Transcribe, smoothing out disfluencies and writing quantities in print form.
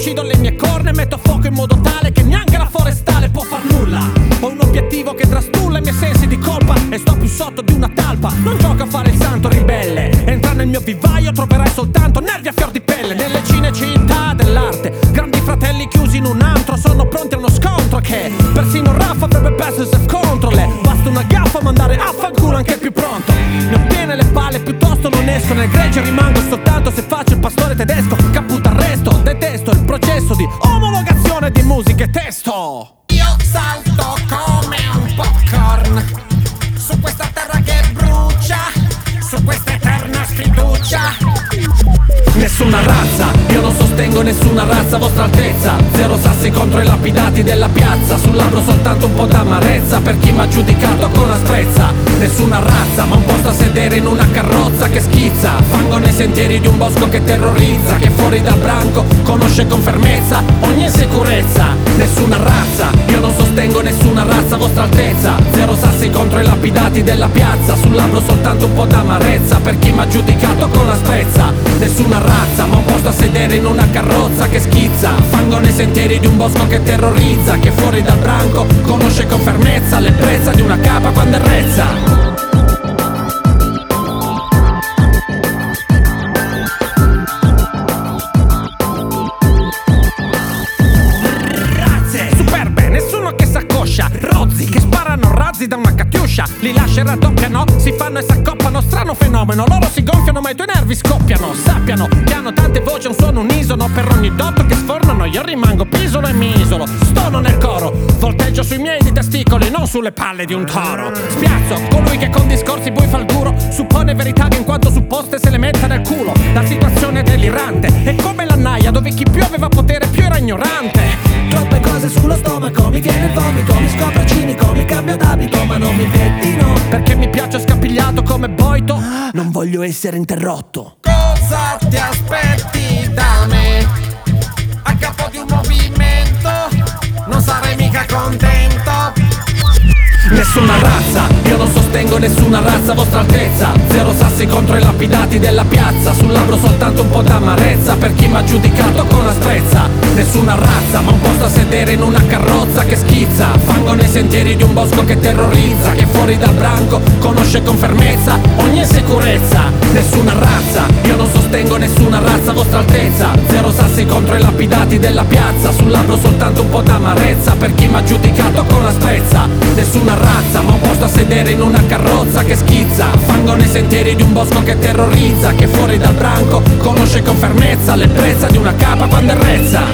uccido le mie corna e metto fuoco in modo tale che neanche la forestale può far nulla. Ho un obiettivo che trastulla i miei sensi di colpa e sto più sotto di una talpa. Non gioco a fare il santo ribelle, entra nel mio vivaio troverai soltanto nervi a fior di pelle. Nelle cinecittà dell'arte, grandi fratelli chiusi in un antro sono pronti a uno scontro che persino Raffa avrebbe perso il self-control. Basta una gaffa a mandare a fanculo anche il più pronto. Mi ottiene le palle, piuttosto non esco nel gregge, rimango soltanto se faccio il pastore tedesco. Caputo arresto, detesto il processo di omologazione di musica e testo. Io salto come un popcorn su questa terra che brucia, su questa eterna sfiducia. Nessuna razza, io non sostengo nessuna razza, vostra altezza. Zero sassi contro i lapidati della piazza. Sul labbro soltanto un po' d'amarezza per chi m'ha giudicato con asprezza. Nessuna razza, ma un posto a sedere in una carrozza che schizza. Fango nei sentieri di un bosco che terrorizza, che fuori dal branco conosce con fermezza ogni insicurezza. Nessuna razza, io non sostengo nessuna razza, vostra altezza. Zero sassi contro i lapidati della piazza. Sul labbro soltanto un po' d'amarezza per chi m'ha giudicato con asprezza. Nessuna razza, ma un posto a sedere in una carrozza che schizza. Fango nei sentieri di un bosco che terrorizza, che fuori dal branco conosce con fermezza l'ebbrezza di una capa quando errezza. Rozzi che sparano razzi da una catiuscia, li lascia e raddoppiano, si fanno e s'accoppano, strano fenomeno. Loro si gonfiano ma i tuoi nervi scoppiano. Sappiano che hanno tante voci, un suono unisono. Per ogni dotto che sfornano io rimango pisolo e mi isolo. Stono nel coro, volteggio sui miei di testicoli, non sulle palle di un toro. Spiazzo colui che con discorsi bui fa il duro, suppone verità che in quanto supposte se le metta nel culo. La situazione è delirante, è come la naia dove chi più aveva potere più era ignorante. Troppe cose sullo stomaco, mi viene il vomito, mi scopro cinico, mi cambio d'abito ma non mi pettino. Perché mi piace scapigliato come Boito, non voglio essere interrotto. Cosa ti aspetti da me? A capo di un movimento non sarei mica contento. Nessuna razza, io non sostengo nessuna razza, vostra altezza. Zero sassi contro i lapidati della piazza. Sul labbro soltanto un po' d'amarezza per chi m'ha giudicato con asprezza. Nessuna razza, ma un posto a sedere in una carrozza che schizza. Fango nei sentieri di un bosco che terrorizza, che fuori dal branco conosce con fermezza ogni insicurezza. Nessuna razza, io non sostengo nessuna razza, vostra altezza. Zero sassi contro i lapidati della piazza. Sul labbro soltanto un po' d'amarezza per chi m'ha giudicato con asprezza. Nessuna razza, ma un posto a sedere in una carrozza che schizza. Fango nei sentieri di un bosco che terrorizza, che fuori dal branco conosce con fermezza l'ebbrezza di una capa quando errezza.